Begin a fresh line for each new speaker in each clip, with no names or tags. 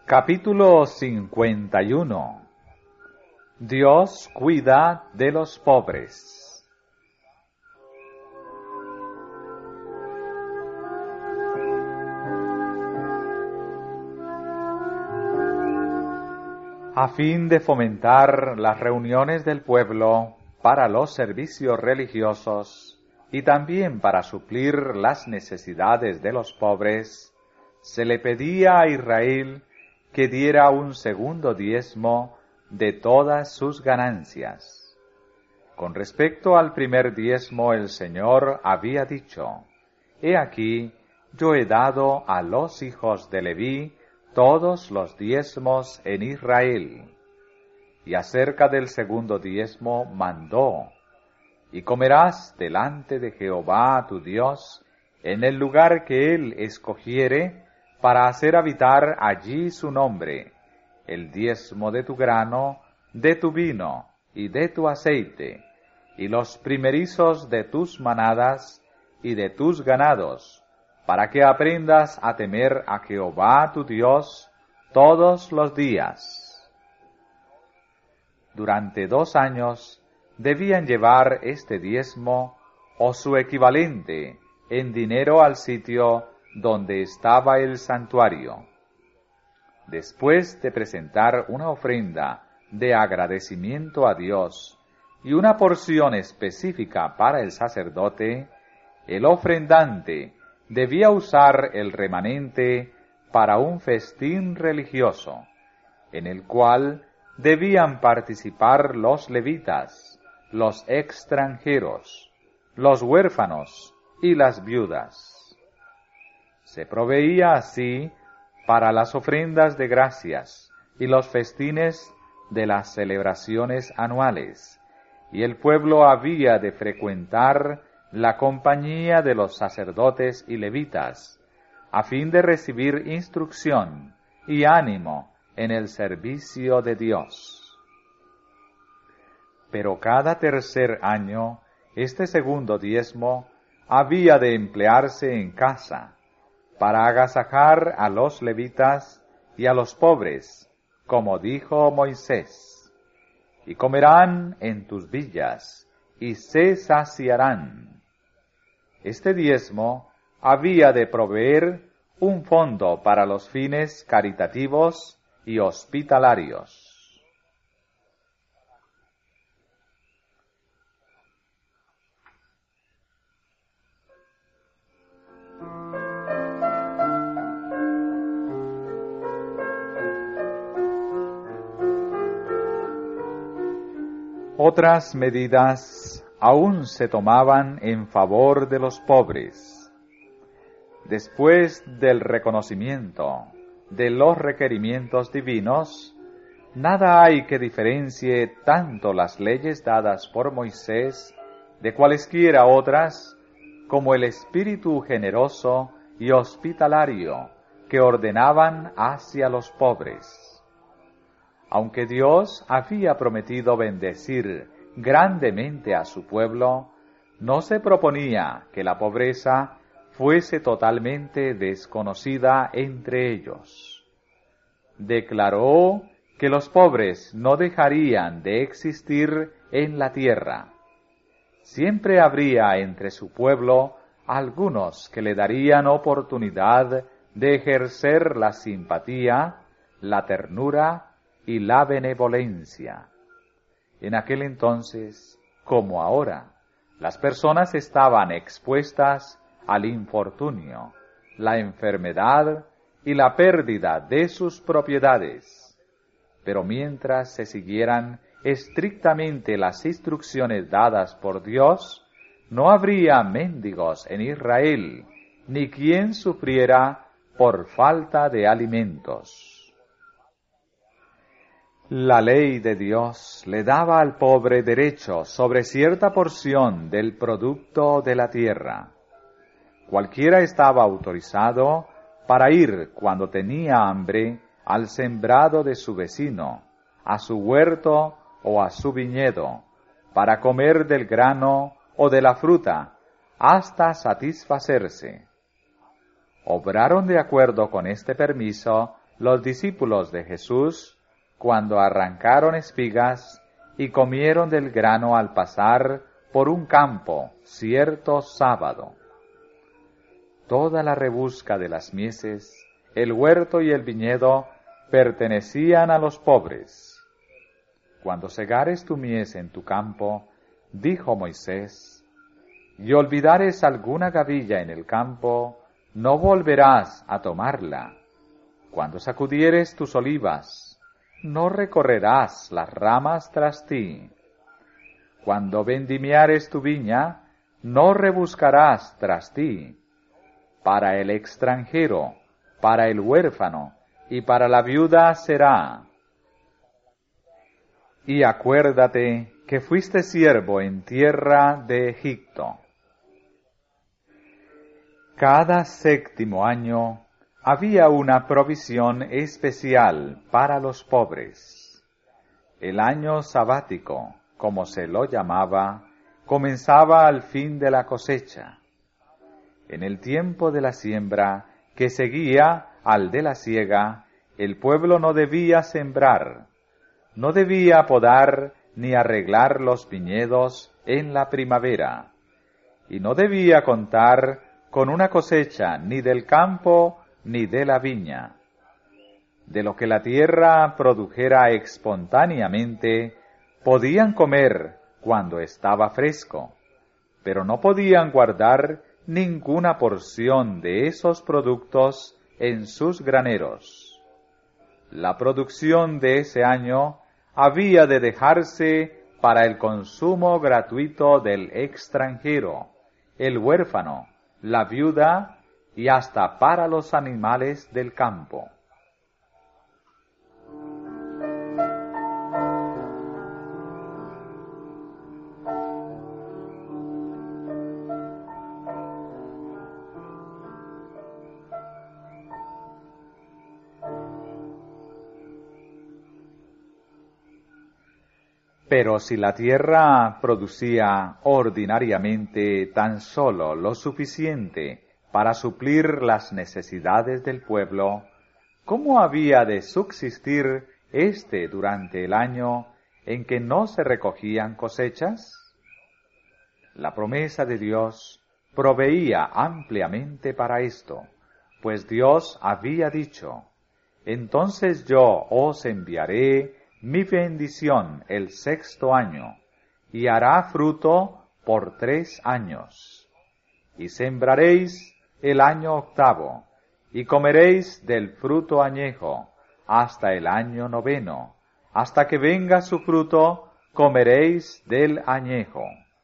Capítulo 51. Dios cuida de los pobres. A fin de fomentar las reuniones del pueblo para los servicios religiosos y también para suplir las necesidades de los pobres, se le pedía a Israel que diera un segundo diezmo de todas sus ganancias. Con respecto al primer diezmo, el Señor había dicho: He aquí, yo he dado a los hijos de Leví todos los diezmos en Israel. Y acerca del segundo diezmo mandó: Y comerás delante de Jehová tu Dios en el lugar que Él escogiere, para hacer habitar allí su nombre, el diezmo de tu grano, de tu vino y de tu aceite, y los primerizos de tus manadas y de tus ganados, para que aprendas a temer a Jehová tu Dios todos los días. Durante 2 años debían llevar este diezmo o su equivalente en dinero al sitio donde estaba el santuario. Después de presentar una ofrenda de agradecimiento a Dios y una porción específica para el sacerdote, el ofrendante debía usar el remanente para un festín religioso, en el cual debían participar los levitas, los extranjeros, los huérfanos y las viudas. Se proveía así para las ofrendas de gracias y los festines de las celebraciones anuales, y el pueblo había de frecuentar la compañía de los sacerdotes y levitas, a fin de recibir instrucción y ánimo en el servicio de Dios. Pero cada tercer año, este segundo diezmo había de emplearse en casa, para agasajar a los levitas y a los pobres, como dijo Moisés: Y comerán en tus villas, y se saciarán. Este diezmo había de proveer un fondo para los fines caritativos y hospitalarios. Otras medidas aún se tomaban en favor de los pobres. Después del reconocimiento de los requerimientos divinos, nada hay que diferencie tanto las leyes dadas por Moisés de cualesquiera otras, como el espíritu generoso y hospitalario que ordenaban hacia los pobres. Aunque Dios había prometido bendecir grandemente a su pueblo, no se proponía que la pobreza fuese totalmente desconocida entre ellos. Declaró que los pobres no dejarían de existir en la tierra. Siempre habría entre su pueblo algunos que le darían oportunidad de ejercer la simpatía, la ternura y la benevolencia. En aquel entonces, como ahora, las personas estaban expuestas al infortunio, la enfermedad y la pérdida de sus propiedades. Pero mientras se siguieran estrictamente las instrucciones dadas por Dios, no habría mendigos en Israel, ni quien sufriera por falta de alimentos. La ley de Dios le daba al pobre derecho sobre cierta porción del producto de la tierra. Cualquiera estaba autorizado para ir cuando tenía hambre al sembrado de su vecino, a su huerto o a su viñedo, para comer del grano o de la fruta, hasta satisfacerse. Obraron de acuerdo con este permiso los discípulos de Jesús cuando arrancaron espigas y comieron del grano al pasar por un campo cierto sábado. Toda la rebusca de las mieses, el huerto y el viñedo pertenecían a los pobres. Cuando segares tu mies en tu campo, dijo Moisés, y olvidares alguna gavilla en el campo, no volverás a tomarla. Cuando sacudieres tus olivas, no recorrerás las ramas tras ti. Cuando vendimiares tu viña, no rebuscarás tras ti. Para el extranjero, para el huérfano y para la viuda será. Y acuérdate que fuiste siervo en tierra de Egipto. Cada 7º año había una provisión especial para los pobres. El año sabático, como se lo llamaba, comenzaba al fin de la cosecha. En el tiempo de la siembra, que seguía al de la siega, el pueblo no debía sembrar, no debía podar ni arreglar los viñedos en la primavera, y no debía contar con una cosecha ni del campo ni de la viña. De lo que la tierra produjera espontáneamente, podían comer cuando estaba fresco, pero no podían guardar ninguna porción de esos productos en sus graneros. La producción de ese año había de dejarse para el consumo gratuito del extranjero, el huérfano, la viuda y hasta para los animales del campo. Pero si la tierra producía ordinariamente tan solo lo suficiente para suplir las necesidades del pueblo, ¿cómo había de subsistir éste durante el año en que no se recogían cosechas? La promesa de Dios proveía ampliamente para esto, pues Dios había dicho, «Entonces yo os enviaré mi bendición el 6º año, y hará fruto por 3 años. Y sembraréis el año 8, y comeréis del fruto añejo, hasta el año 9, hasta que venga su fruto, comeréis del añejo».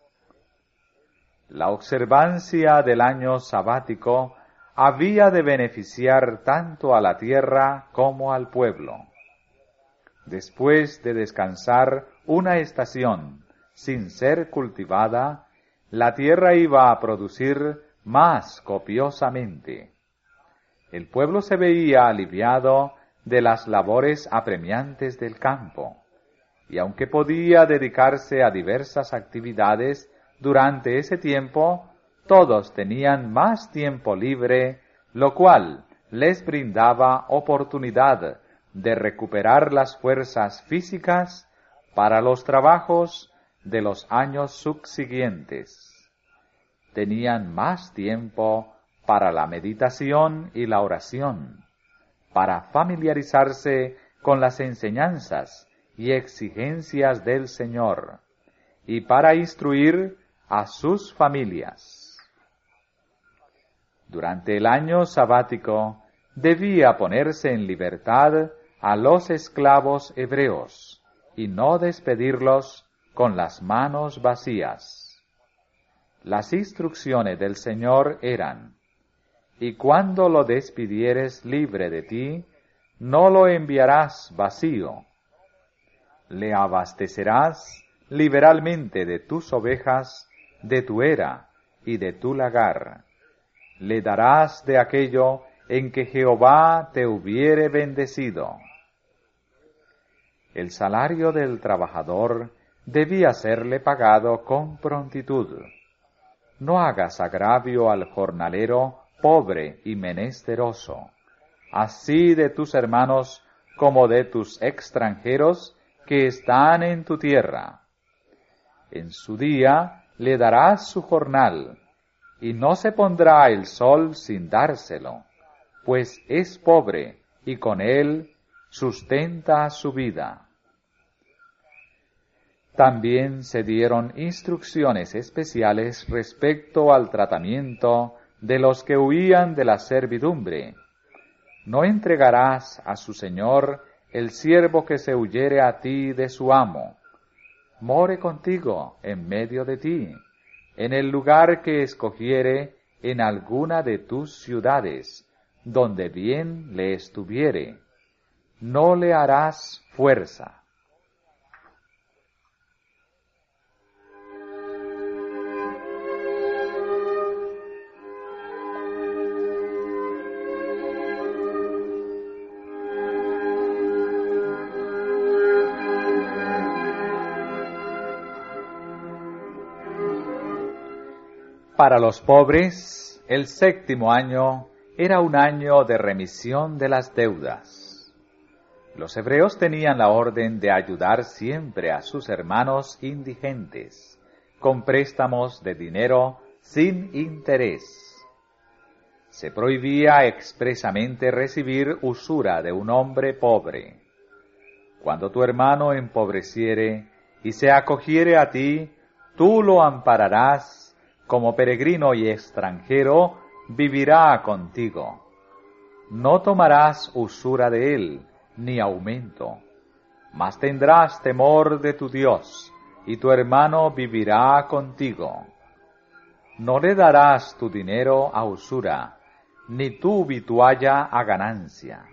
La observancia del año sabático había de beneficiar tanto a la tierra como al pueblo. Después de descansar una estación sin ser cultivada, la tierra iba a producir más copiosamente. El pueblo se veía aliviado de las labores apremiantes del campo, y aunque podía dedicarse a diversas actividades durante ese tiempo, todos tenían más tiempo libre, lo cual les brindaba oportunidad de recuperar las fuerzas físicas para los trabajos de los años subsiguientes. Tenían más tiempo para la meditación y la oración, para familiarizarse con las enseñanzas y exigencias del Señor, y para instruir a sus familias. Durante el año sabático debía ponerse en libertad a los esclavos hebreos y no despedirlos con las manos vacías. Las instrucciones del Señor eran: y cuando lo despidieres libre de ti, no lo enviarás vacío. Le abastecerás liberalmente de tus ovejas, de tu era y de tu lagar. Le darás de aquello en que Jehová te hubiere bendecido. El salario del trabajador debía serle pagado con prontitud. No hagas agravio al jornalero pobre y menesteroso. así de tus hermanos como de tus extranjeros que están en tu tierra. En su día le darás su jornal, y no se pondrá el sol sin dárselo, pues es pobre, y con él sustenta su vida. También se dieron instrucciones especiales respecto al tratamiento de los que huían de la servidumbre. No entregarás a su señor el siervo que se huyere a ti de su amo. More contigo en medio de ti, en el lugar que escogiere en alguna de tus ciudades, donde bien le estuviere. No le harás fuerza. Para los pobres, el 7º año era un año de remisión de las deudas. Los hebreos tenían la orden de ayudar siempre a sus hermanos indigentes, con préstamos de dinero sin interés. Se prohibía expresamente recibir usura de un hombre pobre. Cuando tu hermano empobreciere y se acogiere a ti, tú lo ampararás. Como peregrino y extranjero, vivirá contigo. No tomarás usura de él, ni aumento, mas tendrás temor de tu Dios, y tu hermano vivirá contigo. No le darás tu dinero a usura, ni tu vitualla a ganancia.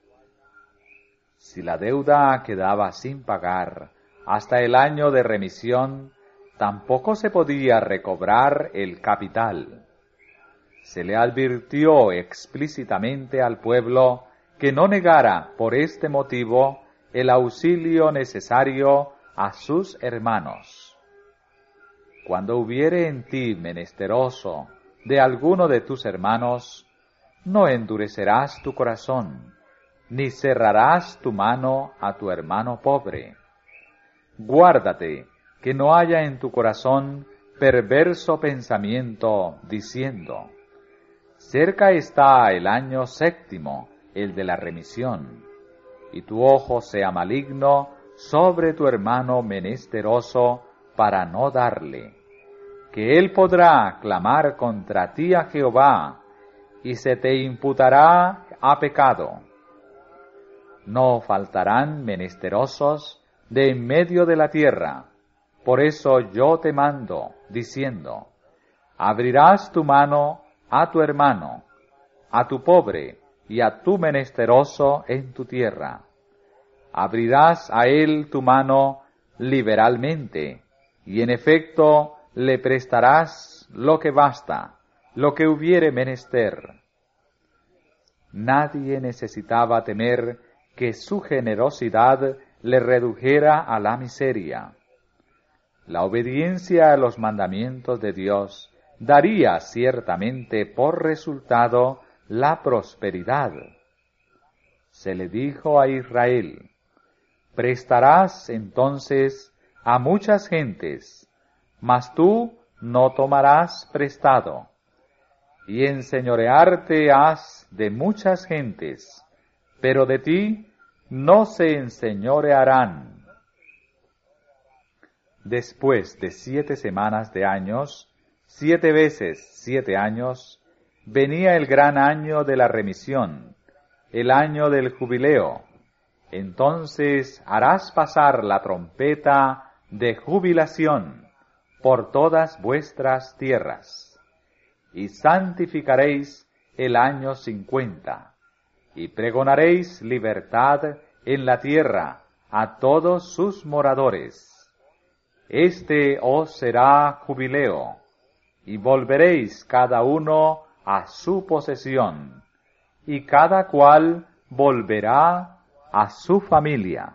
Si la deuda quedaba sin pagar hasta el año de remisión, tampoco se podía recobrar el capital. Se le advirtió explícitamente al pueblo que no negara por este motivo el auxilio necesario a sus hermanos. Cuando hubiere en ti menesteroso de alguno de tus hermanos, no endurecerás tu corazón, ni cerrarás tu mano a tu hermano pobre. Guárdate que no haya en tu corazón perverso pensamiento, diciendo: cerca está el año 7º, el de la remisión, y tu ojo sea maligno sobre tu hermano menesteroso para no darle, que él podrá clamar contra ti a Jehová, y se te imputará a pecado. No faltarán menesterosos de en medio de la tierra. Por eso yo te mando, diciendo: abrirás tu mano a tu hermano, a tu pobre y a tu menesteroso en tu tierra. Abrirás a él tu mano liberalmente, y en efecto le prestarás lo que basta, lo que hubiere menester. Nadie necesitaba temer que su generosidad le redujera a la miseria. La obediencia a los mandamientos de Dios daría ciertamente por resultado la prosperidad. Se le dijo a Israel: prestarás entonces a muchas gentes, mas tú no tomarás prestado, y enseñorearte has de muchas gentes, pero de ti no se enseñorearán. Después de 7 semanas de años, 7 veces 7 años, venía el gran año de la remisión, el año del jubileo. Entonces harás pasar la trompeta de jubilación por todas vuestras tierras, y santificaréis el año 50, y pregonaréis libertad en la tierra a todos sus moradores. Este os será jubileo, y volveréis cada uno a su posesión, y cada cual volverá a su familia.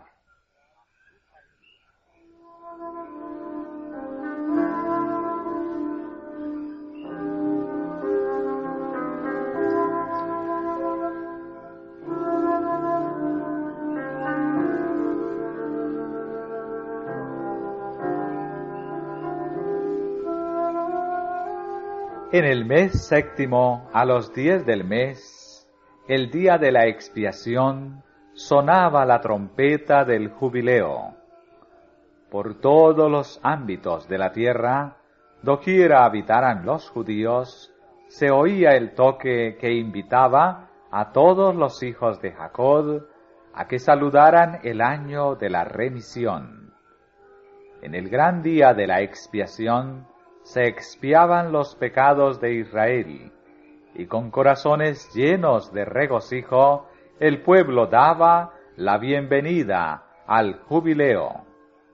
En el mes séptimo, a los 10 del mes, el día de la expiación, sonaba la trompeta del jubileo. Por todos los ámbitos de la tierra, doquiera habitaran los judíos, se oía el toque que invitaba a todos los hijos de Jacob a que saludaran el año de la remisión. En el gran día de la expiación se expiaban los pecados de Israel, y con corazones llenos de regocijo el pueblo daba la bienvenida al jubileo.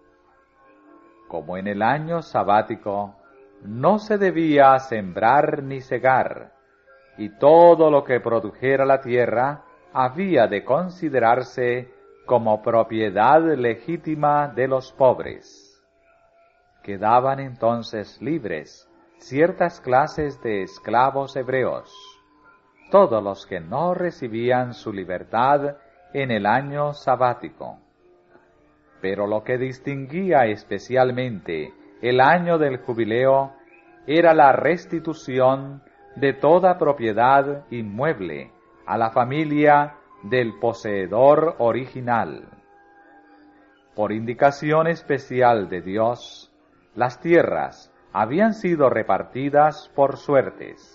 Como en el año sabático, no se debía sembrar ni segar, y todo lo que produjera la tierra había de considerarse como propiedad legítima de los pobres. Quedaban entonces libres ciertas clases de esclavos hebreos, todos los que no recibían su libertad en el año sabático. Pero lo que distinguía especialmente el año del jubileo era la restitución de toda propiedad inmueble a la familia del poseedor original. Por indicación especial de Dios, las tierras habían sido repartidas por suertes.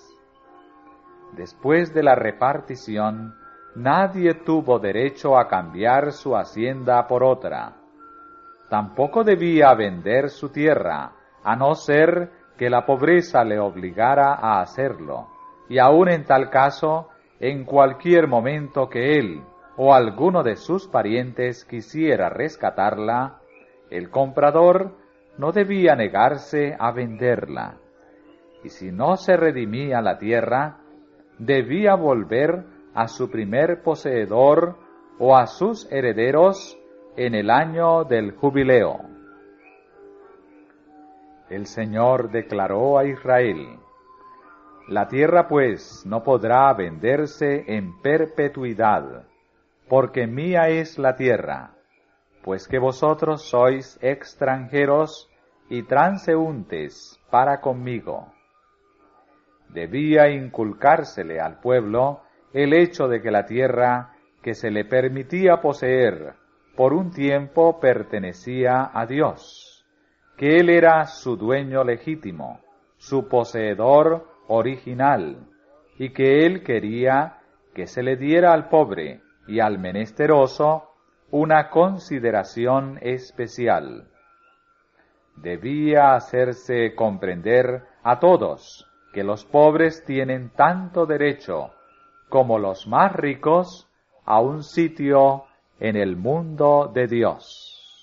Después de la repartición, nadie tuvo derecho a cambiar su hacienda por otra. Tampoco debía vender su tierra, a no ser que la pobreza le obligara a hacerlo, y aun en tal caso, en cualquier momento que él o alguno de sus parientes quisiera rescatarla, el comprador no debía negarse a venderla, y si no se redimía la tierra, debía volver a su primer poseedor o a sus herederos en el año del jubileo. El Señor declaró a Israel: la tierra pues no podrá venderse en perpetuidad, porque mía es la tierra, pues que vosotros sois extranjeros y transeúntes para conmigo. Debía inculcársele al pueblo el hecho de que la tierra que se le permitía poseer por un tiempo pertenecía a Dios, que Él era su dueño legítimo, su poseedor original, y que Él quería que se le diera al pobre y al menesteroso una consideración especial. Debía hacerse comprender a todos que los pobres tienen tanto derecho como los más ricos a un sitio en el mundo de Dios.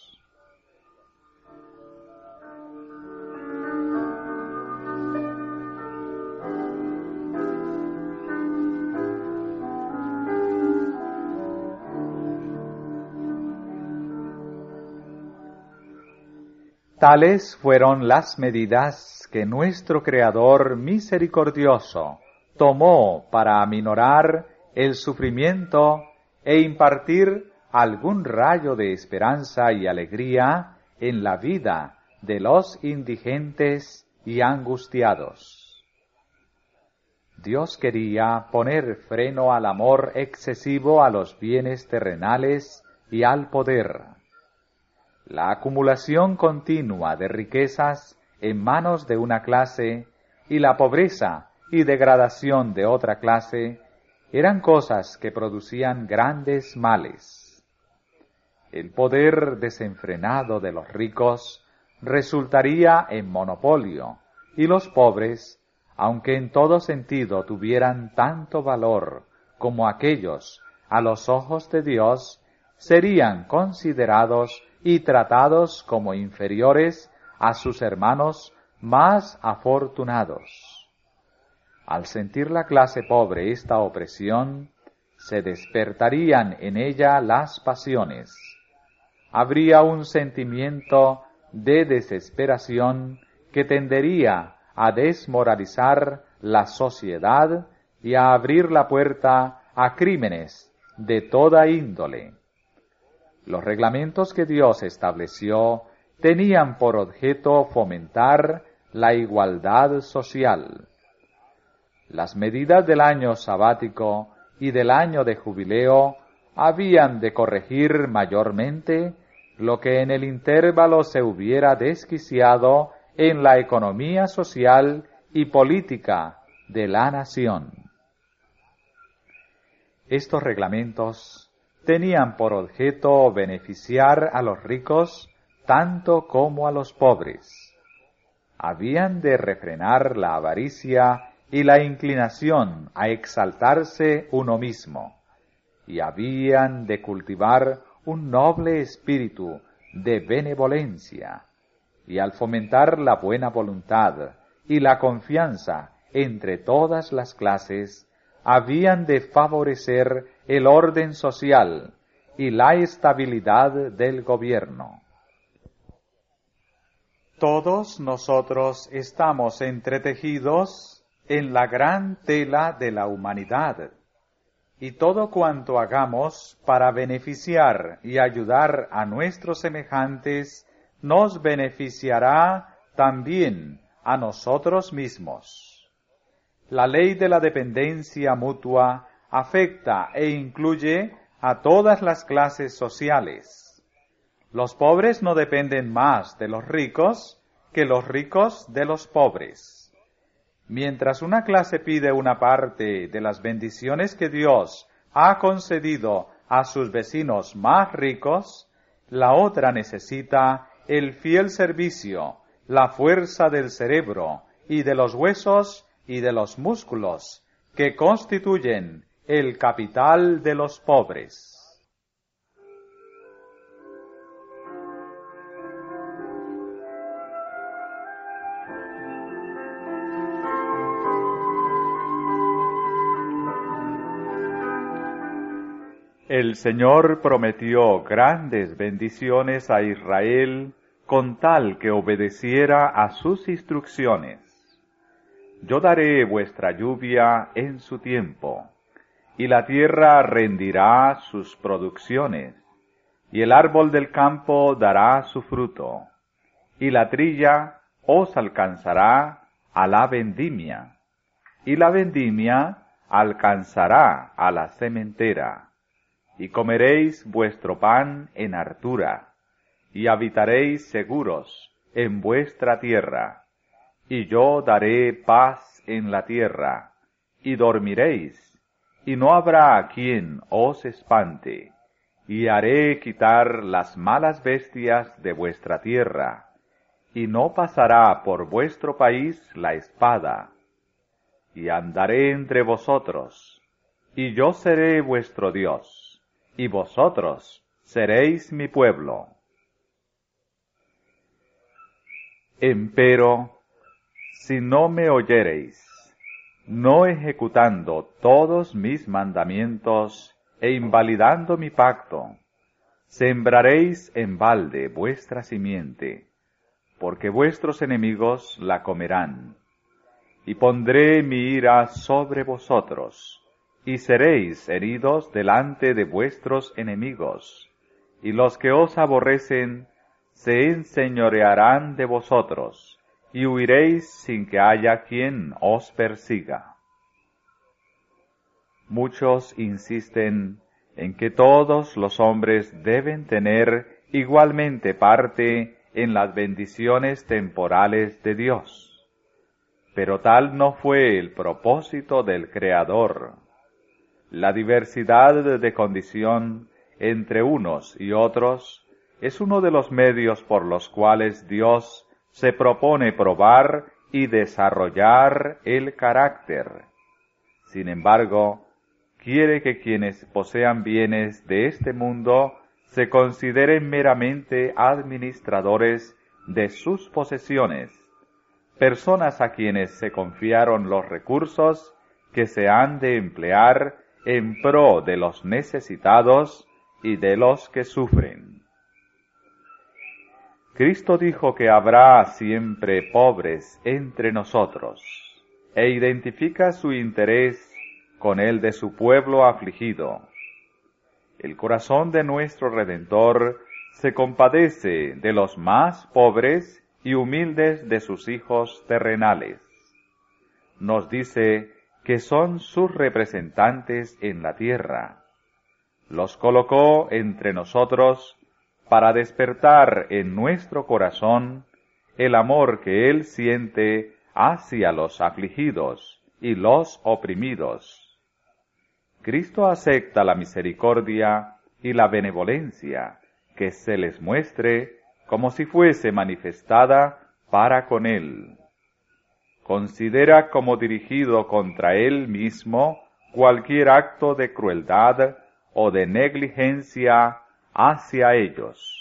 Tales fueron las medidas que nuestro Creador misericordioso tomó para aminorar el sufrimiento e impartir algún rayo de esperanza y alegría en la vida de los indigentes y angustiados. Dios quería poner freno al amor excesivo a los bienes terrenales y al poder. La acumulación continua de riquezas en manos de una clase y la pobreza y degradación de otra clase eran cosas que producían grandes males. El poder desenfrenado de los ricos resultaría en monopolio, y los pobres, aunque en todo sentido tuvieran tanto valor como aquellos a los ojos de Dios, serían considerados y tratados como inferiores a sus hermanos más afortunados. Al sentir la clase pobre esta opresión, se despertarían en ella las pasiones. Habría un sentimiento de desesperación que tendería a desmoralizar la sociedad y a abrir la puerta a crímenes de toda índole. Los reglamentos que Dios estableció tenían por objeto fomentar la igualdad social, Las medidas del año sabático y del año de jubileo habían de corregir mayormente lo que en el intervalo se hubiera desquiciado en la economía social y política de la nación. Estos reglamentos tenían por objeto beneficiar a los ricos tanto como a los pobres. Habían de refrenar la avaricia y la inclinación a exaltarse uno mismo, y habían de cultivar un noble espíritu de benevolencia, y al fomentar la buena voluntad y la confianza entre todas las clases, habían de favorecer el orden social y la estabilidad del gobierno. Todos nosotros estamos entretejidos en la gran tela de la humanidad, y todo cuanto hagamos para beneficiar y ayudar a nuestros semejantes nos beneficiará también a nosotros mismos. La ley de la dependencia mutua afecta e incluye a todas las clases sociales. Los pobres no dependen más de los ricos que los ricos de los pobres. Mientras una clase pide una parte de las bendiciones que Dios ha concedido a sus vecinos más ricos, la otra necesita el fiel servicio, la fuerza del cerebro y de los huesos y de los músculos que constituyen el capital de los pobres. El Señor prometió grandes bendiciones a Israel con tal que obedeciera a sus instrucciones. Yo daré vuestra lluvia en su tiempo, y la tierra rendirá sus producciones, y el árbol del campo dará su fruto, y la trilla os alcanzará a la vendimia, y la vendimia alcanzará a la sementera, y comeréis vuestro pan en hartura, y habitaréis seguros en vuestra tierra. Y yo daré paz en la tierra, y dormiréis, y no habrá quien os espante, y haré quitar las malas bestias de vuestra tierra, y no pasará por vuestro país la espada. Y andaré entre vosotros, y yo seré vuestro Dios, y vosotros seréis mi pueblo. Empero, si no me oyereis, no ejecutando todos mis mandamientos e invalidando mi pacto, sembraréis en balde vuestra simiente, porque vuestros enemigos la comerán. Y pondré mi ira sobre vosotros, y seréis heridos delante de vuestros enemigos, y los que os aborrecen se enseñorearán de vosotros, y huiréis sin que haya quien os persiga. Muchos insisten en que todos los hombres deben tener igualmente parte en las bendiciones temporales de Dios, pero tal no fue el propósito del Creador. La diversidad de condición entre unos y otros es uno de los medios por los cuales Dios se propone probar y desarrollar el carácter. Sin embargo, quiere que quienes posean bienes de este mundo se consideren meramente administradores de sus posesiones, personas a quienes se confiaron los recursos que se han de emplear en pro de los necesitados y de los que sufren. Cristo dijo que habrá siempre pobres entre nosotros, e identifica su interés con el de su pueblo afligido. El corazón de nuestro Redentor se compadece de los más pobres y humildes de sus hijos terrenales. Nos dice que son sus representantes en la tierra. Los colocó entre nosotros para despertar en nuestro corazón el amor que Él siente hacia los afligidos y los oprimidos. Cristo acepta la misericordia y la benevolencia que se les muestre como si fuese manifestada para con Él. Considera como dirigido contra Él mismo cualquier acto de crueldad o de negligencia hacia ellos.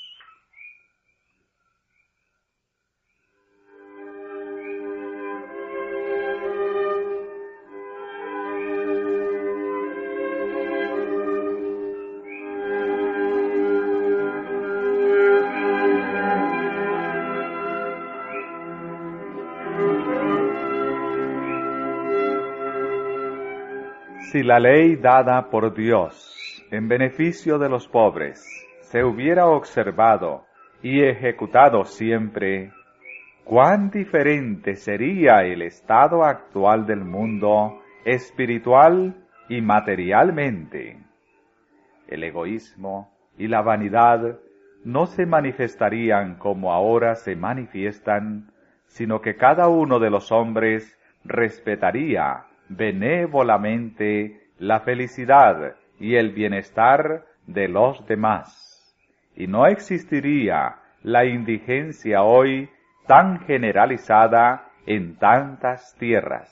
Si la ley dada por Dios en beneficio de los pobres se hubiera observado y ejecutado siempre, cuán diferente sería el estado actual del mundo espiritual y materialmente. El egoísmo y la vanidad no se manifestarían como ahora se manifiestan, sino que cada uno de los hombres respetaría benévolamente la felicidad y el bienestar de los demás, y no existiría la indigencia hoy tan generalizada en tantas tierras.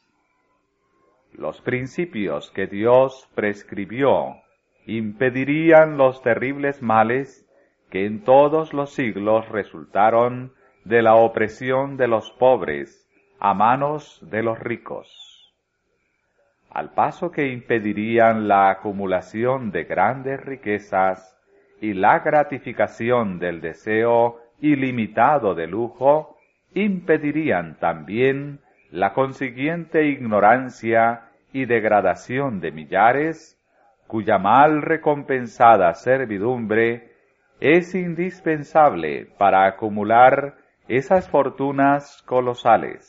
Los principios que Dios prescribió impedirían los terribles males que en todos los siglos resultaron de la opresión de los pobres a manos de los ricos. Al paso que impedirían la acumulación de grandes riquezas y la gratificación del deseo ilimitado de lujo, impedirían también la consiguiente ignorancia y degradación de millares, cuya mal recompensada servidumbre es indispensable para acumular esas fortunas colosales.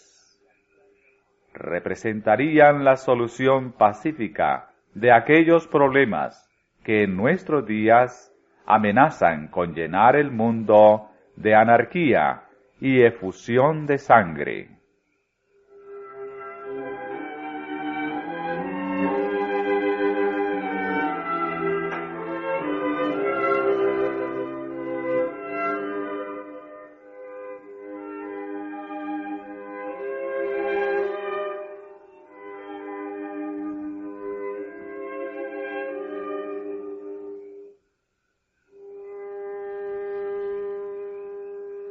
Representarían la solución pacífica de aquellos problemas que en nuestros días amenazan con llenar el mundo de anarquía y efusión de sangre.